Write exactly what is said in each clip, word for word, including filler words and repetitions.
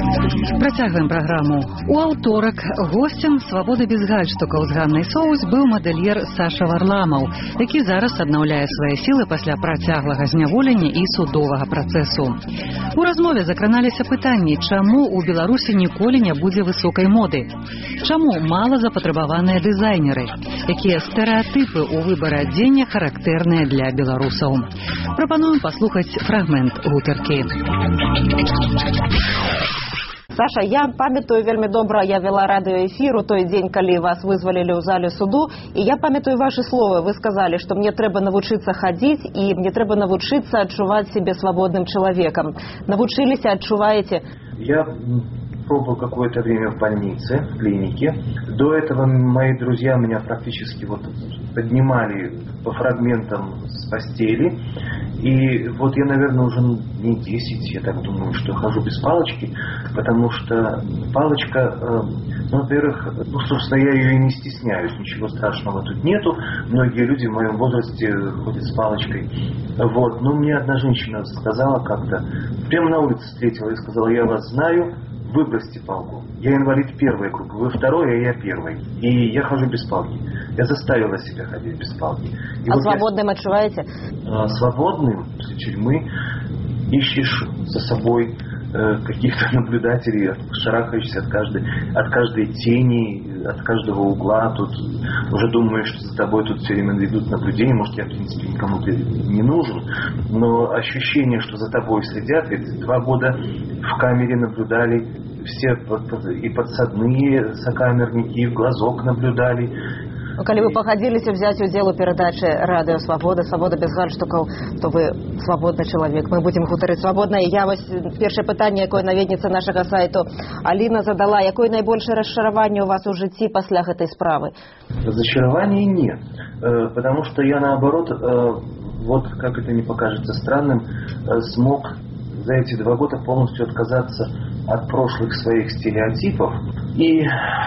Працягваем праграму. У аўторак госцем «Свабоды без гальштукаў» з Ганнай Соус быў мадэльер Саша Варламаў, які зараз аднаўляе свае сілы пасля працяглага зняволення і судовага працэсу. У размове закраналіся пытанні, чаму у Беларусі ніколі не будзе высокай моды, чаму мала запатрабаваныя дызайнеры, якія стэрэатыпы ў выбары адзення характэрныя для беларусаў. Прапануем паслухаць фрагмент гутаркі. Саша, я памятаю вельмі добра, я вела радыёэфір у той дзень, калі вас вызвалілі ў зале суду, і я памятаю ваши словы. Вы сказали, что мне трэба навучыцца хадзіць і мне трэба навучыцца адчуваць себе свободным человеком. Навучыліся, адчуваете? Я пробовал какое-то время в больнице, в клинике. До этого мои друзья меня практически вот поднимали по фрагментам с постели. И вот я, наверное, уже не десять, я так думаю, что хожу без палочки, потому что палочка, ну, во-первых, ну, собственно, я ее и не стесняюсь, ничего страшного тут нету. Многие люди в моем возрасте ходят с палочкой. Вот. Но мне одна женщина сказала как-то, прямо на улице встретила и сказала: я вас знаю, выбросьте палку. Я инвалид первой группы, вы второй, а я первый. И я хожу без палки. Я заставила себя ходить без палки. И а вот свободным я, отчуваете? Свободным после тюрьмы ищешь за собой э, каких-то наблюдателей, шарахаешься от каждой, от каждой тени, от каждого угла. Тут уже думаешь, что за тобой тут все время ведут наблюдения. Может, я, в принципе, никому-то не нужен. Но ощущение, что за тобой следят, ведь два года в камере наблюдали все, и подсадные сокамерники, и в глазок наблюдали. Ну, калі вы пагадзіліся взять удзел у перадачы радыё «Свабода», «Свабода без гальштукаў», то вы свободный человек. Мы будем гутарыць свободна. Я вось першае пытанне, якое наведніца нашага сайту Аліна задала: якое найбольшае расчараванне у вас у жыцці пасля гэтай справы? Разочарования нет, потому что я, наоборот, вот как это не покажется странным, смог за эти два года полностью отказаться от прошлых своих стереотипов. И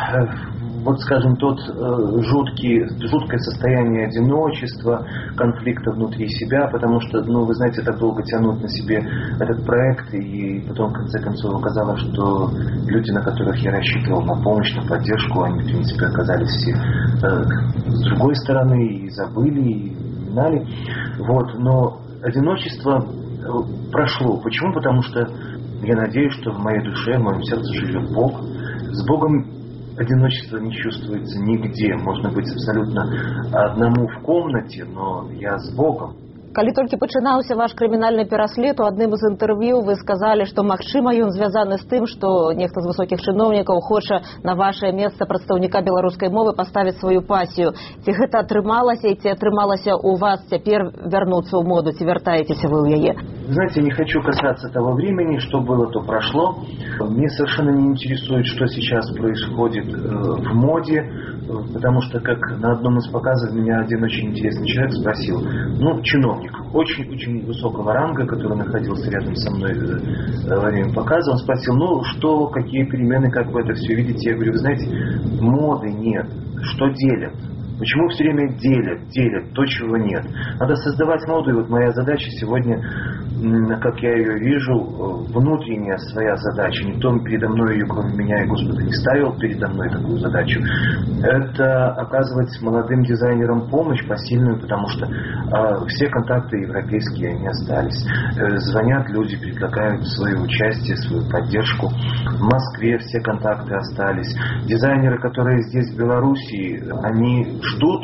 вот, скажем, тот э, жуткий, жуткое состояние одиночества, конфликта внутри себя, потому что, ну, вы знаете, так долго тянуть на себе этот проект, и потом, в конце концов, оказалось, что люди, на которых я рассчитывал на помощь, на поддержку, они, в принципе, оказались все э, с другой стороны, и забыли, и знали. Вот, но одиночество прошло. Почему? Потому что я надеюсь, что в моей душе, в моем сердце живет Бог. С Богом одиночество не чувствуется нигде. Можно быть абсолютно одному в комнате, но я с Богом. Калі толькі пачынаўся ваш крымінальны пераслед, у адным з інтэрв'ю вы сказалі, што магчыма ён звязаны з тым, што нехта з высокіх чыноўнікаў хоча на вашае месца прадстаўніка беларускай мовы паставіць сваю пасію. Ці гэта атрымалася, і ці атрымалася у вас цяпер вярнуцца ў моду, ці вяртаецеся вы ў яе? Знаете, не хочу касаться того времени, что было, то прошло. Мне совершенно не интересует, что сейчас происходит э, в моде, потому что, как на одном из показов, меня один очень интересный человек спросил, ну, чиновник, очень-очень высокого ранга, который находился рядом со мной во время показа, он спросил, ну, что, какие перемены, как вы это все видите? Я говорю, вы знаете, моды нет, что делят? Почему все время делят, делят то, чего нет? Надо создавать моду, и вот моя задача сегодня, как я ее вижу, внутренняя своя задача. Никто передо мной ее, кроме меня и Господа, не ставил передо мной такую задачу. Это оказывать молодым дизайнерам помощь посильную, потому что э, все контакты европейские, они остались. Э, звонят люди, предлагают свое участие, свою поддержку. В Москве все контакты остались. Дизайнеры, которые здесь, в Белоруссии, они ждут,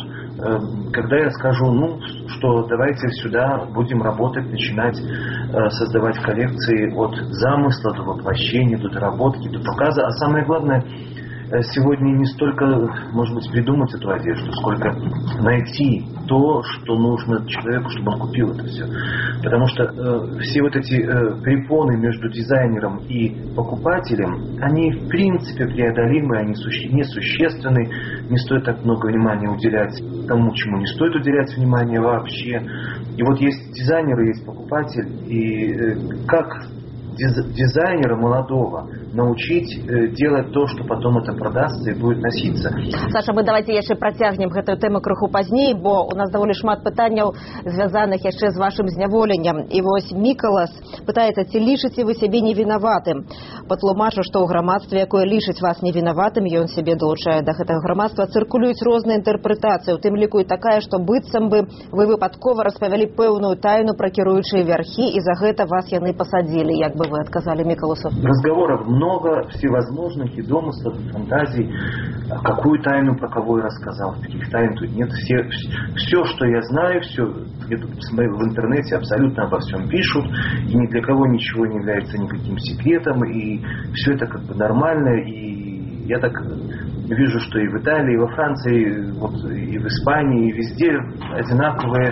когда я скажу, ну, что давайте сюда будем работать, начинать э, создавать коллекции от замысла до воплощения, до доработки, до показа. А самое главное, сегодня не столько, может быть, придумать эту одежду, сколько найти то, что нужно человеку, чтобы он купил это все. Потому что э, все вот эти э, препоны между дизайнером и покупателем, они в принципе преодолимы, они суще- несущественны. Не стоит так много внимания уделять тому, чему не стоит уделять внимания вообще. И вот есть дизайнер, есть покупатель, и э, как дизайнера молодого научить делать то, что потом это продастся и будет носиться. Саша, мы давайте яшчэ працягнем гэтую тэму крыху пазней, бо у нас даволі шмат пытанняў, звязаных яшчэ з вашым зняволеннем. І вось Мікалас пытаецца, ці лічыце вы сябе невінаватым? Патлумачу, што ў грамадстве, якое лічыць вас невінаватым, ён сябе долучае да гэтага грамадства, цыркулююць розныя інтэрпрэтацыі, у тым ліку і такая, што быццам бы вы выпадкова распавялі пэўную тайну пра кіруючыя вярхі, і за гэта вас яны пасадзілі. Як бы вы адказалі Мікаласу? Разговоров много, всевозможных, и домыслов, и фантазий. Какую тайну про кого я рассказал? Таких тайн тут нет. Все, все, что я знаю, все в интернете абсолютно обо всем пишут, и ни для кого ничего не является никаким секретом, и все это как бы нормально, и я так вижу, что и в Италии, и во Франции, вот, и в Испании, и везде одинаковые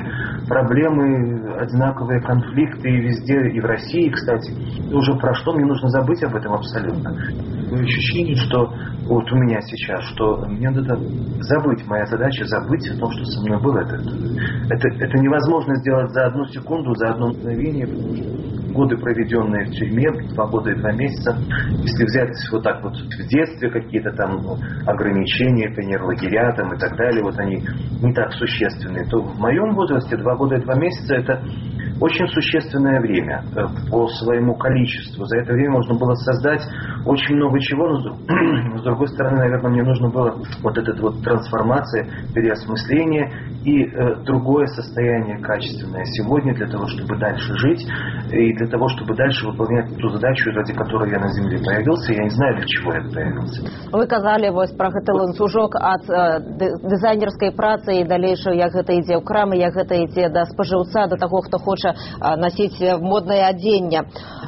проблемы, одинаковые конфликты, и везде, и в России, кстати. Уже прошло, мне нужно забыть об этом абсолютно. Ощущение, что вот у меня сейчас, что мне надо забыть, моя задача забыть о том, что со мной было. Это, это, это невозможно сделать за одну секунду, за одно мгновение, потому что годы, проведенные в тюрьме, два года и два месяца, если взять вот так вот в детстве какие-то там ну, ограничения, пионерлагеря там и так далее, вот они не так существенные, то в моем возрасте два года и два месяца это очень существенное время по своему количеству. За это время можно было создать очень много чего, но с другой стороны, наверное, мне нужно было вот эта вот трансформация, переосмысление и э, другое состояние качественное сегодня для того, чтобы дальше жить и для того, чтобы дальше выполнять ту задачу, ради которой я на земле появился. Я не знаю, для чего я появился. Вы казали вось про гэты ланцужок ад э, дызайнерскай працы і далейшую, як гэта ідзе ў крамы, як гэта ідзе да спажыўца, да таго, хто хоча носить модное адзенне.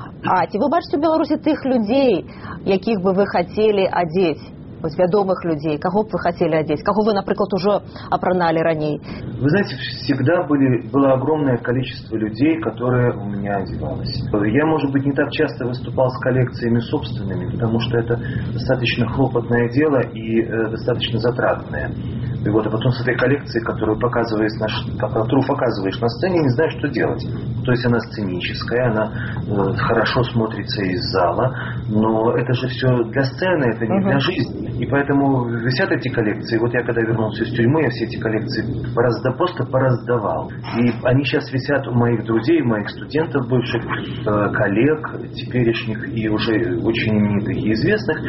А ці вы бачыце ў Беларусі тых людзей, якіх бы вы хацелі адзець? Вот вядомых людей, кого бы вы хотели одеть, кого вы, например, уже опранали ранее? Вы знаете, всегда были, было огромное количество людей, которые у меня одевалось. Я, может быть, не так часто выступал с коллекциями собственными, потому что это достаточно хлопотное дело и э, достаточно затратное. И вот, а потом с этой коллекцией, которую показываешь на, которую показываешь на сцене, не знаешь, что делать. То есть она сценическая, она э, хорошо смотрится из зала, но это же все для сцены, это не uh-huh. для жизни. И поэтому висят эти коллекции. Вот я когда вернулся из тюрьмы, я все эти коллекции поразда, просто пораздавал. И они сейчас висят у моих друзей, моих студентов, бывших э, коллег, теперешних и уже очень именитых и известных.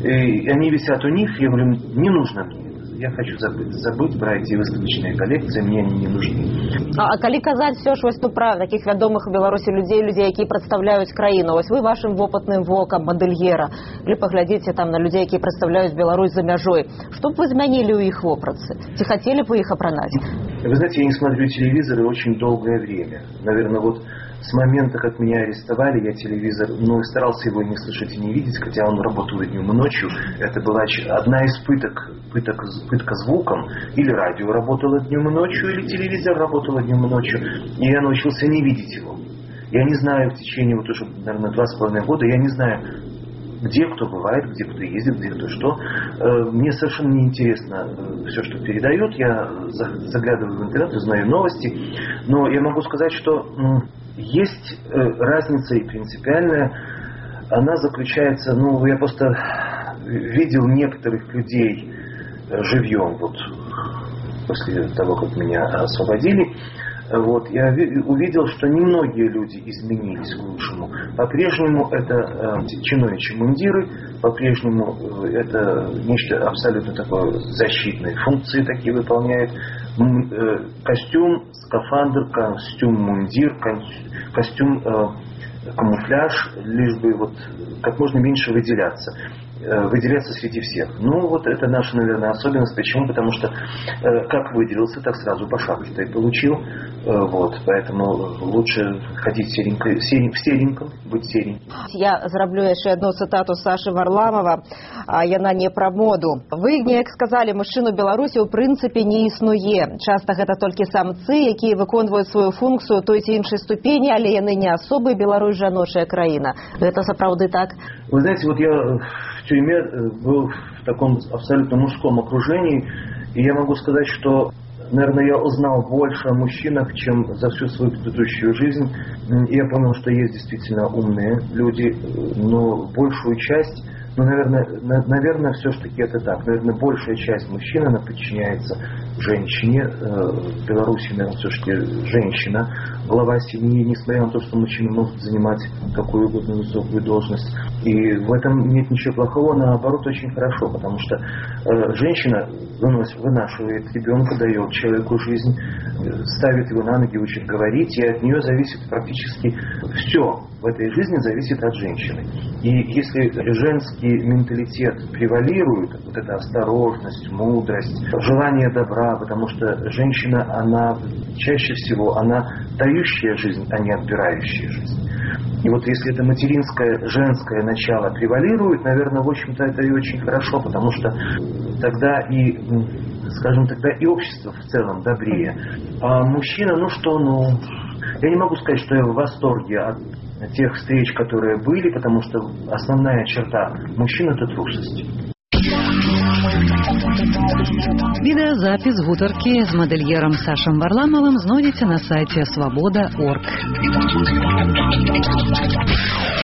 И они висят у них, я говорю, не нужно мне. Я хочу забыть, забыть про эти выставочные коллекции, мне они не нужны. А, а калі казаць все ж вось ну пра таких вядомых у Беларусі людзей, людзей, якія прадстаўляюць краіну, вось вы вашым вопытным вокам мадэльера, или паглядзіце там на людзей, якія прадстаўляюць Беларусь за мяжой, што б вы змянілі ў іх вопратцы? Ці хацелі б вы іх апранаць? Вы знаете, я не смотрю телевизор очень долгое время. Наверное, вот с момента, как меня арестовали, я телевизор, ну, старался его не слышать и не видеть, хотя он работал и днем, и ночью. Это была одна из пыток, пыток, пытка звуком. Или радио работало днем и ночью, или телевизор работало днем и ночью. И я научился не видеть его. Я не знаю в течение вот уже, наверное, два с половиной года, я не знаю, где кто бывает, где кто ездит, где кто что. Мне совершенно неинтересно все, что передают. Я заглядываю в интернет, узнаю новости. Но я могу сказать, что есть разница и принципиальная. Она заключается, ну, я просто видел некоторых людей живьем, вот, после того, как меня освободили. Вот, я увидел, что немногие люди изменились к лучшему. По-прежнему это э, чиновничьи мундиры, по-прежнему э, это нечто абсолютно такое защитные функции такие выполняет. М- э, костюм, скафандр, костюм, мундир, костюм, э, камуфляж, лишь бы вот как можно меньше выделяться. выделяться среди всех. Ну, вот это наша, наверное, особенность. Почему? Потому что э, как выделился, так сразу по шапке-то и получил. Э, вот, поэтому лучше ходить серенько, серень, в сереньком, быть сереньким. Я зраблю еще одну цитату Саши Варламова, а яна не про моду. Вы, як сказали, мужчину Беларусі ў прынцыпе не існуе. Часто гэта толькі самцы, якія выконваюць свою функцию той ці іншай ступені, але яны не асобы. Беларусь жаночая краіна. Гэта сапраўды так? Вы знаете, вот я в тюрьме был в таком абсолютно мужском окружении, и я могу сказать, что наверное, я узнал больше о мужчинах, чем за всю свою предыдущую жизнь. И я понял, что есть действительно умные люди, но большую часть, ну, наверное, на, наверное, все-таки это так. Наверное, большая часть мужчин, она подчиняется женщине. В Беларуси, наверное, все-таки женщина глава семьи, несмотря на то, что мужчина может занимать какую угодно высокую должность. И в этом нет ничего плохого, наоборот, очень хорошо, потому что э, женщина выносит, вынашивает ребенка, дает человеку жизнь, ставит его на ноги, учит говорить, и от нее зависит практически все в этой жизни зависит от женщины. И если женский менталитет превалирует, вот эта осторожность, мудрость, желание добра, потому что женщина, она чаще всего, она дающая жизнь, а не отбирающая жизнь. И вот если это материнское, женское начало превалирует, наверное, в общем-то, это и очень хорошо, потому что тогда и, скажем, тогда и общество в целом добрее. А мужчина, ну что, ну, я не могу сказать, что я в восторге от тех встреч, которые были, потому что основная черта мужчин — это трусость. Відэазапіс гутаркі з мадэльерам Сашам Варламавым знойдзеце на сайце свабода точка орг.